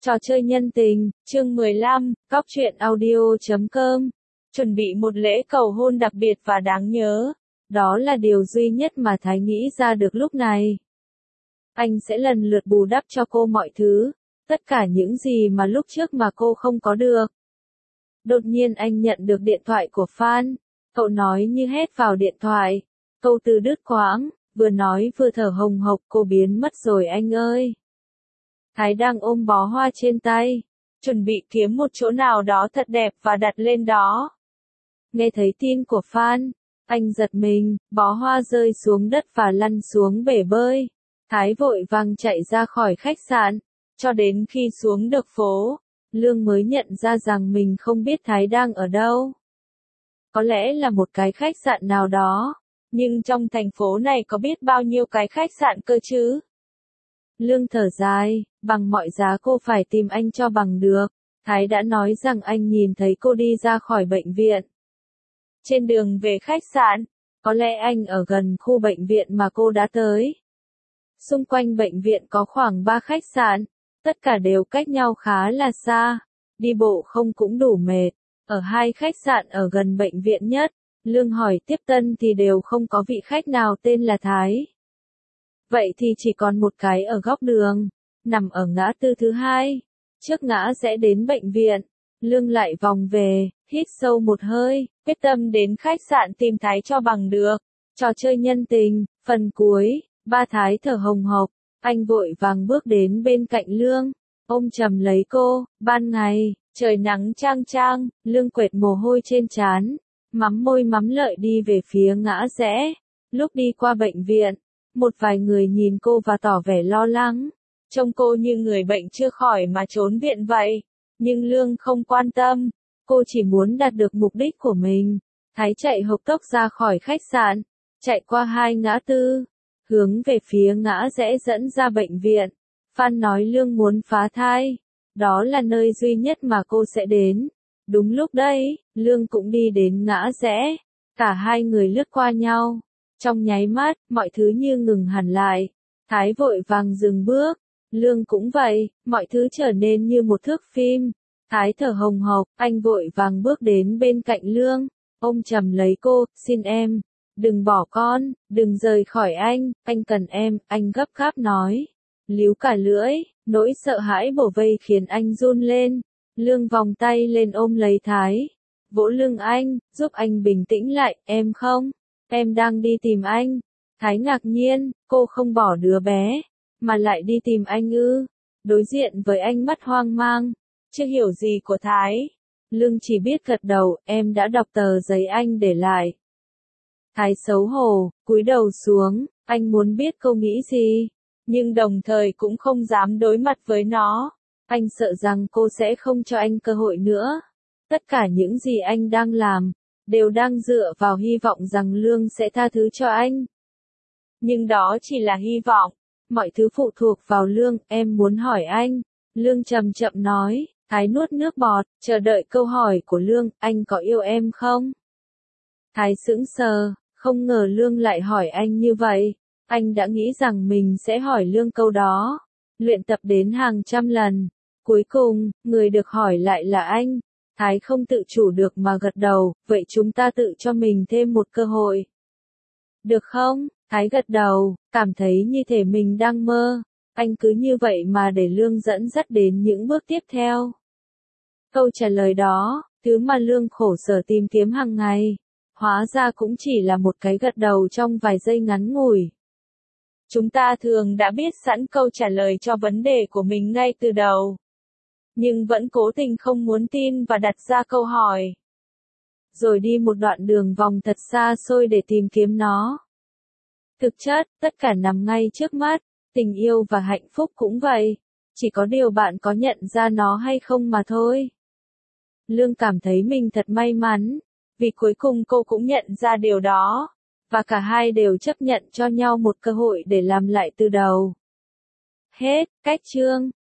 Trò chơi nhân tình, chương 15, Góc truyện audio.com. Chuẩn bị một lễ cầu hôn đặc biệt và đáng nhớ. Đó là điều duy nhất mà Thái nghĩ ra được lúc này. Anh sẽ lần lượt bù đắp cho cô mọi thứ, tất cả những gì mà lúc trước mà cô không có được. Đột nhiên anh nhận được điện thoại của Phan. Cậu nói như hét vào điện thoại. Câu từ đứt quãng, vừa nói vừa thở hồng hộc, cô biến mất rồi anh ơi. Thái đang ôm bó hoa trên tay, chuẩn bị kiếm một chỗ nào đó thật đẹp và đặt lên đó. Nghe thấy tin của Phan, anh giật mình, bó hoa rơi xuống đất và lăn xuống bể bơi. Thái vội vàng chạy ra khỏi khách sạn, cho đến khi xuống được phố, Lương mới nhận ra rằng mình không biết Thái đang ở đâu. Có lẽ là một cái khách sạn nào đó, nhưng trong thành phố này có biết bao nhiêu cái khách sạn cơ chứ? Lương thở dài, bằng mọi giá cô phải tìm anh cho bằng được. Thái đã nói rằng anh nhìn thấy cô đi ra khỏi bệnh viện. Trên đường về khách sạn, có lẽ anh ở gần khu bệnh viện mà cô đã tới. Xung quanh bệnh viện có khoảng 3 khách sạn, tất cả đều cách nhau khá là xa. Đi bộ không cũng đủ mệt. Ở 2 khách sạn ở gần bệnh viện nhất, Lương hỏi tiếp tân thì đều không có vị khách nào tên là Thái. Vậy thì chỉ còn một cái ở góc đường, nằm ở ngã tư thứ 2, trước ngã rẽ đến bệnh viện. Lương lại vòng về, hít sâu một hơi, quyết tâm đến khách sạn tìm Thái cho bằng được. Trò chơi nhân tình, phần cuối, ba Thái thở hồng hộc, anh vội vàng bước đến bên cạnh Lương, ôm chầm lấy cô. Ban ngày, trời nắng chang chang, Lương quệt mồ hôi trên trán, mắm môi mắm lợi đi về phía ngã rẽ. Lúc đi qua bệnh viện, một vài người nhìn cô và tỏ vẻ lo lắng, trông cô như người bệnh chưa khỏi mà trốn viện vậy. Nhưng Lương không quan tâm, cô chỉ muốn đạt được mục đích của mình. Thái chạy hộc tốc ra khỏi khách sạn, chạy qua 2 ngã tư, hướng về phía ngã rẽ dẫn ra bệnh viện. Phan nói Lương muốn phá thai, đó là nơi duy nhất mà cô sẽ đến. Đúng lúc đấy, Lương cũng đi đến ngã rẽ, cả hai người lướt qua nhau. Trong nháy mắt, mọi thứ như ngừng hẳn lại. Thái vội vàng dừng bước, Lương cũng vậy, mọi thứ trở nên như một thước phim. Thái thở hồng hộc, anh vội vàng bước đến bên cạnh Lương, ôm chầm lấy cô, xin em, đừng bỏ con, đừng rời khỏi anh cần em, anh gấp gáp nói. Líu cả lưỡi, nỗi sợ hãi bổ vây khiến anh run lên. Lương vòng tay lên ôm lấy Thái, vỗ lưng anh, giúp anh bình tĩnh lại, em không? Em đang đi tìm anh. Thái ngạc nhiên, cô không bỏ đứa bé, mà lại đi tìm anh ư? Đối diện với ánh mắt hoang mang, chưa hiểu gì của Thái, Lương chỉ biết gật đầu, em đã đọc tờ giấy anh để lại. Thái xấu hổ, cúi đầu xuống, anh muốn biết cô nghĩ gì, nhưng đồng thời cũng không dám đối mặt với nó. Anh sợ rằng cô sẽ không cho anh cơ hội nữa. Tất cả những gì anh đang làm, đều đang dựa vào hy vọng rằng Lương sẽ tha thứ cho anh. Nhưng đó chỉ là hy vọng, mọi thứ phụ thuộc vào Lương. Em muốn hỏi anh, Lương chậm chậm nói. Thái nuốt nước bọt, chờ đợi câu hỏi của Lương, anh có yêu em không? Thái sững sờ, không ngờ Lương lại hỏi anh như vậy. Anh đã nghĩ rằng mình sẽ hỏi Lương câu đó, luyện tập đến hàng trăm lần. Cuối cùng, người được hỏi lại là anh. Thái không tự chủ được mà gật đầu, vậy chúng ta tự cho mình thêm một cơ hội. Được không? Thái gật đầu, cảm thấy như thể mình đang mơ. Anh cứ như vậy mà để Lương dẫn dắt đến những bước tiếp theo. Câu trả lời đó, thứ mà Lương khổ sở tìm kiếm hàng ngày, hóa ra cũng chỉ là một cái gật đầu trong vài giây ngắn ngủi. Chúng ta thường đã biết sẵn câu trả lời cho vấn đề của mình ngay từ đầu, nhưng vẫn cố tình không muốn tin và đặt ra câu hỏi, rồi đi một đoạn đường vòng thật xa xôi để tìm kiếm nó. Thực chất, tất cả nằm ngay trước mắt, tình yêu và hạnh phúc cũng vậy, chỉ có điều bạn có nhận ra nó hay không mà thôi. Lương cảm thấy mình thật may mắn, vì cuối cùng cô cũng nhận ra điều đó, và cả hai đều chấp nhận cho nhau một cơ hội để làm lại từ đầu. Hết, cách chương.